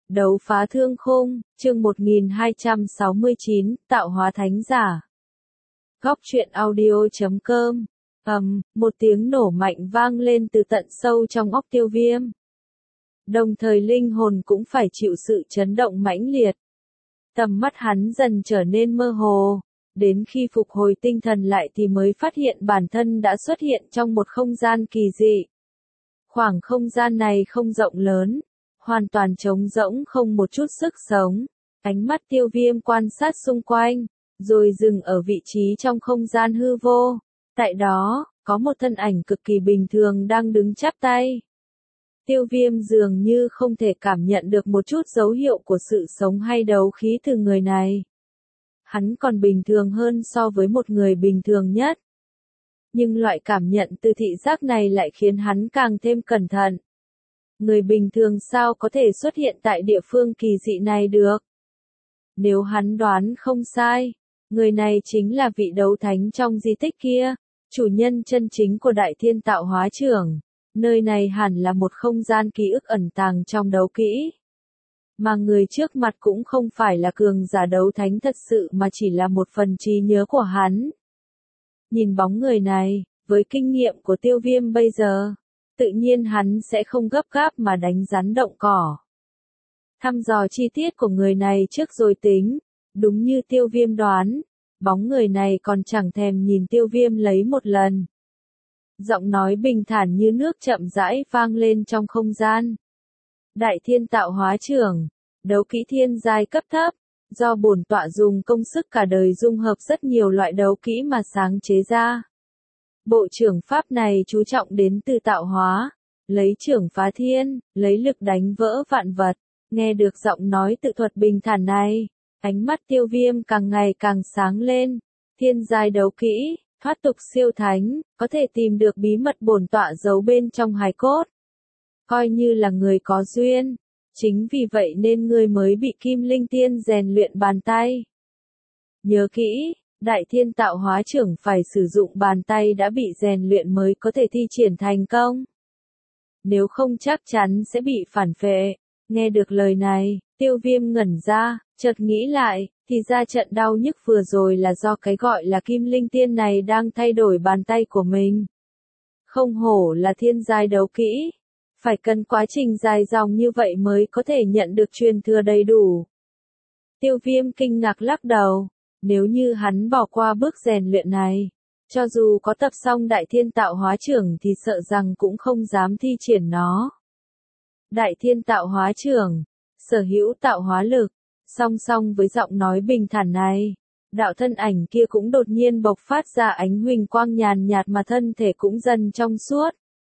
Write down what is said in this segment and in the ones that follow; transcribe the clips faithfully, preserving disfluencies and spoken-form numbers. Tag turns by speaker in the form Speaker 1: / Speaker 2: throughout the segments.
Speaker 1: Đấu phá thương khung, chương một nghìn hai trăm sáu mươi chín, tạo hóa thánh giả. Góc truyện audio chấm com. Ầm, một tiếng nổ mạnh vang lên từ tận sâu trong óc Tiêu Viêm. Đồng thời linh hồn cũng phải chịu sự chấn động mãnh liệt. Tầm mắt hắn dần trở nên mơ hồ, đến khi phục hồi tinh thần lại thì mới phát hiện bản thân đã xuất hiện trong một không gian kỳ dị. Khoảng không gian này không rộng lớn, hoàn toàn trống rỗng không một chút sức sống. Ánh mắt Tiêu Viêm quan sát xung quanh, rồi dừng ở vị trí trong không gian hư vô. Tại đó, có một thân ảnh cực kỳ bình thường đang đứng chắp tay. Tiêu Viêm dường như không thể cảm nhận được một chút dấu hiệu của sự sống hay đấu khí từ người này. Hắn còn bình thường hơn so với một người bình thường nhất. Nhưng loại cảm nhận từ thị giác này lại khiến hắn càng thêm cẩn thận. Người bình thường sao có thể xuất hiện tại địa phương kỳ dị này được? Nếu hắn đoán không sai, người này chính là vị đấu thánh trong di tích kia, chủ nhân chân chính của Đại Thiên Tạo Hóa Trưởng. Nơi này hẳn là một không gian ký ức ẩn tàng trong đấu kỹ. Mà người trước mặt cũng không phải là cường giả đấu thánh thật sự mà chỉ là một phần trí nhớ của hắn. Nhìn bóng người này, với kinh nghiệm của Tiêu Viêm bây giờ, tự nhiên hắn sẽ không gấp gáp mà đánh rắn động cỏ. Thăm dò chi tiết của người này trước rồi tính, đúng như Tiêu Viêm đoán, bóng người này còn chẳng thèm nhìn Tiêu Viêm lấy một lần. Giọng nói bình thản như nước chậm rãi vang lên trong không gian. Đại Thiên Tạo Hóa Trưởng, đấu kỹ thiên giai cấp thấp, do bổn tọa dùng công sức cả đời dung hợp rất nhiều loại đấu kỹ mà sáng chế ra. Bộ trưởng pháp này chú trọng đến từ tạo hóa, lấy trưởng phá thiên, lấy lực đánh vỡ vạn vật. Nghe được giọng nói tự thuật bình thản này, ánh mắt Tiêu Viêm càng ngày càng sáng lên. Thiên giai đấu kỹ, thoát tục siêu thánh, có thể tìm được bí mật bổn tọa giấu bên trong hài cốt. Coi như là người có duyên, chính vì vậy nên ngươi mới bị Kim Linh Tiên rèn luyện bàn tay. Nhớ kỹ, Đại Thiên Tạo Hóa Trưởng phải sử dụng bàn tay đã bị rèn luyện mới có thể thi triển thành công. Nếu không chắc chắn sẽ bị phản phệ. Nghe được lời này, Tiêu Viêm ngẩn ra, chợt nghĩ lại, thì ra trận đau nhức vừa rồi là do cái gọi là Kim Linh Tiên này đang thay đổi bàn tay của mình. Không hổ là thiên giai đấu kỹ, phải cần quá trình dài dòng như vậy mới có thể nhận được truyền thừa đầy đủ. Tiêu Viêm kinh ngạc lắc đầu, nếu như hắn bỏ qua bước rèn luyện này, cho dù có tập xong Đại Thiên Tạo Hóa Trưởng thì sợ rằng cũng không dám thi triển nó. Đại Thiên Tạo Hóa Trưởng, sở hữu tạo hóa lực, song song với giọng nói bình thản này, đạo thân ảnh kia cũng đột nhiên bộc phát ra ánh huỳnh quang nhàn nhạt mà thân thể cũng dần trong suốt.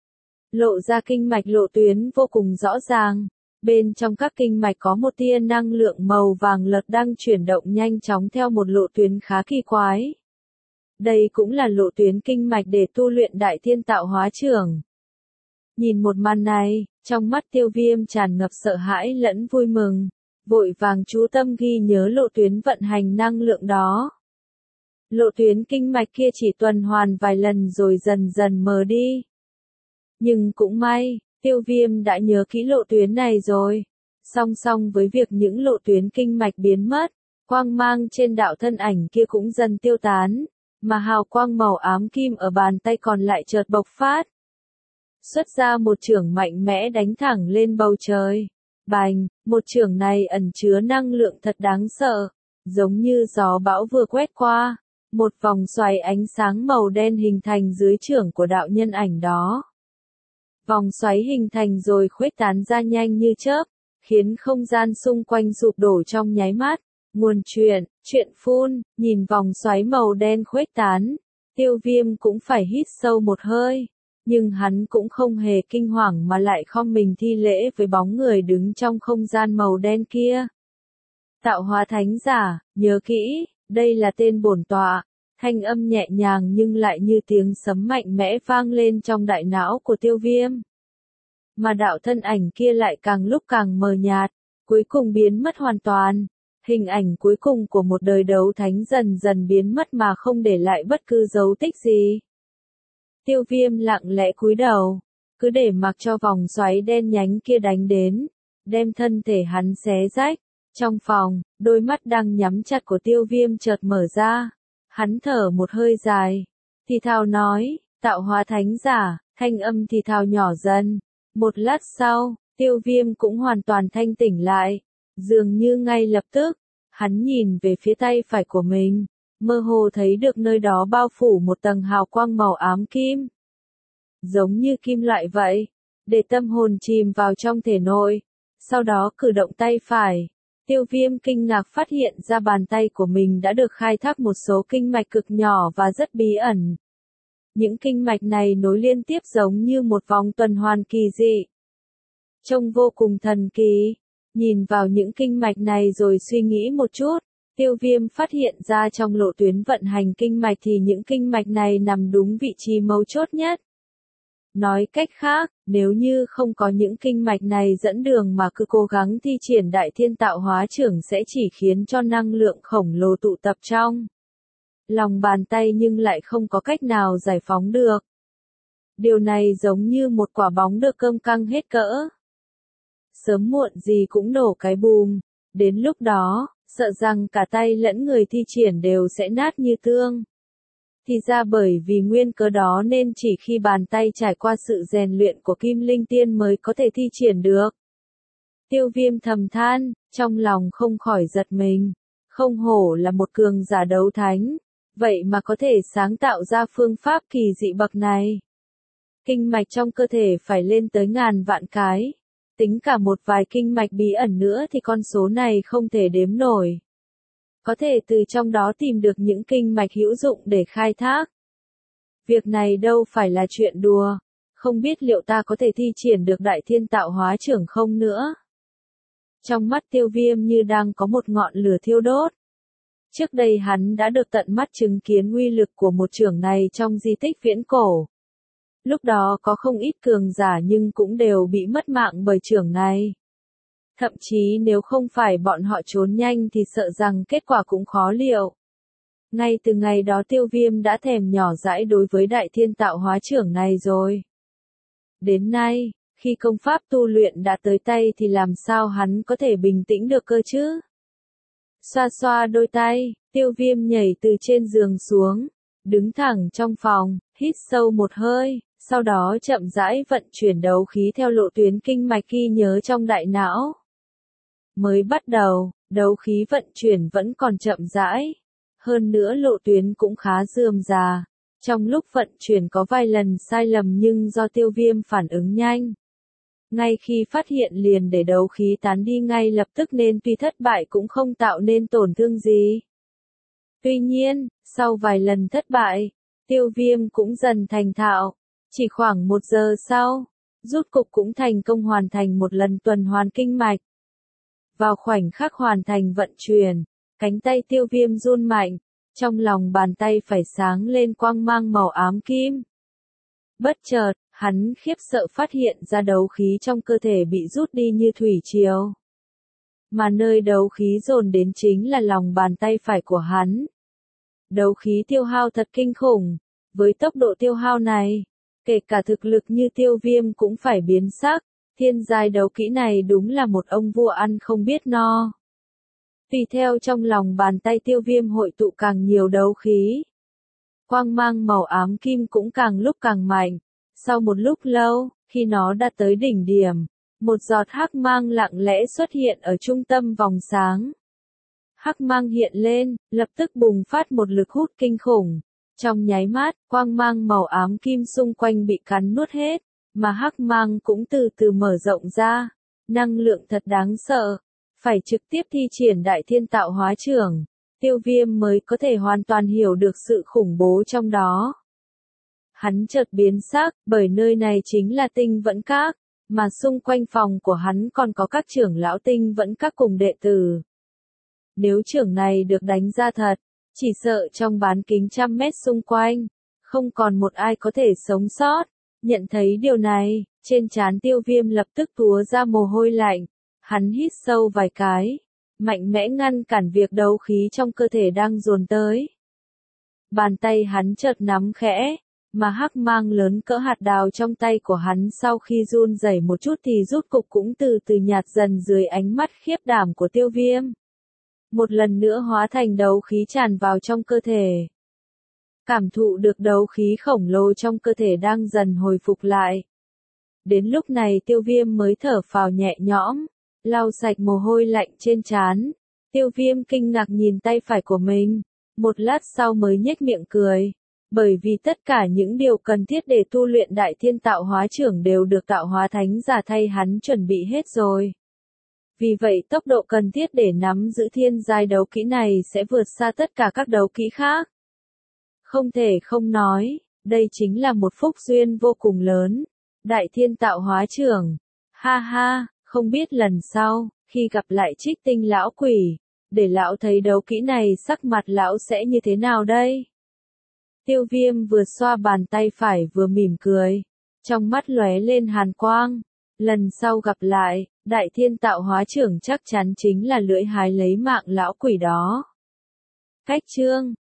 Speaker 1: Lộ ra kinh mạch lộ tuyến vô cùng rõ ràng, bên trong các kinh mạch có một tia năng lượng màu vàng lợt đang chuyển động nhanh chóng theo một lộ tuyến khá kỳ quái. Đây cũng là lộ tuyến kinh mạch để tu luyện Đại Thiên Tạo Hóa Trưởng. Nhìn một màn này, trong mắt Tiêu Viêm tràn ngập sợ hãi lẫn vui mừng, vội vàng chú tâm ghi nhớ lộ tuyến vận hành năng lượng đó. Lộ tuyến kinh mạch kia chỉ tuần hoàn vài lần rồi dần dần mờ đi. Nhưng cũng may, Tiêu Viêm đã nhớ kỹ lộ tuyến này rồi. Song song với việc những lộ tuyến kinh mạch biến mất, quang mang trên đạo thân ảnh kia cũng dần tiêu tán, mà hào quang màu ám kim ở bàn tay còn lại chợt bộc phát. Xuất ra một chưởng mạnh mẽ đánh thẳng lên bầu trời. Bành, một chưởng này ẩn chứa năng lượng thật đáng sợ, giống như gió bão vừa quét qua, một vòng xoáy ánh sáng màu đen hình thành dưới chưởng của đạo nhân ảnh đó. Vòng xoáy hình thành rồi khuếch tán ra nhanh như chớp, khiến không gian xung quanh sụp đổ trong nháy mắt. Nguồn chuyện, chuyện phun, nhìn vòng xoáy màu đen khuếch tán, Tiêu Viêm cũng phải hít sâu một hơi. Nhưng hắn cũng không hề kinh hoàng mà lại khom mình thi lễ với bóng người đứng trong không gian màu đen kia. Tạo hóa thánh giả, nhớ kỹ, đây là tên bổn tọa. Thanh âm nhẹ nhàng nhưng lại như tiếng sấm mạnh mẽ vang lên trong đại não của Tiêu Viêm. Mà đạo thân ảnh kia lại càng lúc càng mờ nhạt, cuối cùng biến mất hoàn toàn. Hình ảnh cuối cùng của một đời đấu thánh dần dần biến mất mà không để lại bất cứ dấu tích gì. Tiêu Viêm lặng lẽ cúi đầu, cứ để mặc cho vòng xoáy đen nhánh kia đánh đến, đem thân thể hắn xé rách. Trong phòng, đôi mắt đang nhắm chặt của Tiêu Viêm chợt mở ra. Hắn thở một hơi dài, thì thào nói, tạo hóa thánh giả, thanh âm thì thào nhỏ dần. Một lát sau, Tiêu Viêm cũng hoàn toàn thanh tỉnh lại. Dường như ngay lập tức, hắn nhìn về phía tay phải của mình, mơ hồ thấy được nơi đó bao phủ một tầng hào quang màu ám kim. Giống như kim loại vậy, để tâm hồn chìm vào trong thể nội. Sau đó cử động tay phải, Tiêu Viêm kinh ngạc phát hiện ra bàn tay của mình đã được khai thác một số kinh mạch cực nhỏ và rất bí ẩn. Những kinh mạch này nối liên tiếp giống như một vòng tuần hoàn kỳ dị. Trông vô cùng thần kỳ. Nhìn vào những kinh mạch này rồi suy nghĩ một chút, Tiêu Viêm phát hiện ra trong lộ tuyến vận hành kinh mạch thì những kinh mạch này nằm đúng vị trí mấu chốt nhất. Nói cách khác, nếu như không có những kinh mạch này dẫn đường mà cứ cố gắng thi triển đại thiên tạo hóa trưởng sẽ chỉ khiến cho năng lượng khổng lồ tụ tập trong lòng bàn tay nhưng lại không có cách nào giải phóng được. Điều này giống như một quả bóng được cơm căng hết cỡ. Sớm muộn gì cũng nổ cái bùm, đến lúc đó, sợ rằng cả tay lẫn người thi triển đều sẽ nát như tương. Thì ra bởi vì nguyên cớ đó nên chỉ khi bàn tay trải qua sự rèn luyện của Kim Linh Tiên mới có thể thi triển được. Tiêu Viêm thầm than, trong lòng không khỏi giật mình. Không hổ là một cường giả đấu thánh, vậy mà có thể sáng tạo ra phương pháp kỳ dị bậc này. Kinh mạch trong cơ thể phải lên tới ngàn vạn cái. Tính cả một vài kinh mạch bí ẩn nữa thì con số này không thể đếm nổi. Có thể từ trong đó tìm được những kinh mạch hữu dụng để khai thác. Việc này đâu phải là chuyện đùa, không biết liệu ta có thể thi triển được đại thiên tạo hóa trưởng không nữa. Trong mắt Tiêu Viêm như đang có một ngọn lửa thiêu đốt. Trước đây hắn đã được tận mắt chứng kiến uy lực của một trưởng này trong di tích viễn cổ. Lúc đó có không ít cường giả nhưng cũng đều bị mất mạng bởi trưởng này. Thậm chí nếu không phải bọn họ trốn nhanh thì sợ rằng kết quả cũng khó liệu. Ngay từ ngày đó Tiêu Viêm đã thèm nhỏ dãi đối với đại thiên tạo hóa trưởng này rồi. Đến nay, khi công pháp tu luyện đã tới tay thì làm sao hắn có thể bình tĩnh được cơ chứ? Xoa xoa đôi tay, Tiêu Viêm nhảy từ trên giường xuống, đứng thẳng trong phòng, hít sâu một hơi. Sau đó chậm rãi vận chuyển đấu khí theo lộ tuyến kinh mạch ghi nhớ trong đại não. Mới bắt đầu, đấu khí vận chuyển vẫn còn chậm rãi. Hơn nữa lộ tuyến cũng khá rườm rà. Trong lúc vận chuyển có vài lần sai lầm nhưng do Tiêu Viêm phản ứng nhanh. Ngay khi phát hiện liền để đấu khí tán đi ngay lập tức nên tuy thất bại cũng không tạo nên tổn thương gì. Tuy nhiên, sau vài lần thất bại, Tiêu Viêm cũng dần thành thạo. Chỉ khoảng một giờ sau, rút cục cũng thành công hoàn thành một lần tuần hoàn kinh mạch. Vào khoảnh khắc hoàn thành vận chuyển, cánh tay Tiêu Viêm run mạnh, trong lòng bàn tay phải sáng lên quang mang màu ám kim. Bất chợt, hắn khiếp sợ phát hiện ra đấu khí trong cơ thể bị rút đi như thủy triều. Mà nơi đấu khí dồn đến chính là lòng bàn tay phải của hắn. Đấu khí tiêu hao thật kinh khủng, với tốc độ tiêu hao này. Kể cả thực lực như Tiêu Viêm cũng phải biến sắc, thiên giai đấu kỹ này đúng là một ông vua ăn không biết no. Tùy theo trong lòng bàn tay Tiêu Viêm hội tụ càng nhiều đấu khí. Quang mang màu ám kim cũng càng lúc càng mạnh. Sau một lúc lâu, khi nó đạt tới đỉnh điểm, một giọt hắc mang lặng lẽ xuất hiện ở trung tâm vòng sáng. Hắc mang hiện lên, lập tức bùng phát một lực hút kinh khủng. Trong nháy mắt, quang mang màu ám kim xung quanh bị cắn nuốt hết, mà hắc mang cũng từ từ mở rộng ra. Năng lượng thật đáng sợ. Phải trực tiếp thi triển đại thiên tạo hóa trưởng, Tiêu Viêm mới có thể hoàn toàn hiểu được sự khủng bố trong đó. Hắn chợt biến sắc, bởi nơi này chính là tinh vẫn các, mà xung quanh phòng của hắn còn có các trưởng lão tinh vẫn các cùng đệ tử. Nếu trưởng này được đánh ra thật, chỉ sợ trong bán kính trăm mét xung quanh, không còn một ai có thể sống sót. Nhận thấy điều này, trên trán Tiêu Viêm lập tức túa ra mồ hôi lạnh. Hắn hít sâu vài cái, mạnh mẽ ngăn cản việc đấu khí trong cơ thể đang dồn tới. Bàn tay hắn chợt nắm khẽ, mà hắc mang lớn cỡ hạt đào trong tay của hắn sau khi run rẩy một chút thì rút cục cũng từ từ nhạt dần dưới ánh mắt khiếp đảm của Tiêu Viêm. Một lần nữa hóa thành đấu khí tràn vào trong cơ thể. Cảm thụ được đấu khí khổng lồ trong cơ thể đang dần hồi phục lại. Đến lúc này Tiêu Viêm mới thở phào nhẹ nhõm, lau sạch mồ hôi lạnh trên trán. Tiêu Viêm kinh ngạc nhìn tay phải của mình, một lát sau mới nhếch miệng cười, bởi vì tất cả những điều cần thiết để tu luyện Đại Thiên Tạo Hóa Trưởng đều được Tạo Hóa Thánh Giả thay hắn chuẩn bị hết rồi. Vì vậy tốc độ cần thiết để nắm giữ thiên giai đấu kỹ này sẽ vượt xa tất cả các đấu kỹ khác. Không thể không nói, đây chính là một phúc duyên vô cùng lớn. Đại Thiên Tạo Hóa Trưởng. Ha ha, không biết lần sau, khi gặp lại Trích Tinh lão quỷ, để lão thấy đấu kỹ này sắc mặt lão sẽ như thế nào đây? Tiêu Viêm vừa xoa bàn tay phải vừa mỉm cười, trong mắt lóe lên hàn quang. Lần sau gặp lại, Đại Thiên Tạo Hóa Trưởng chắc chắn chính là lưỡi hái lấy mạng lão quỷ đó. Cách chương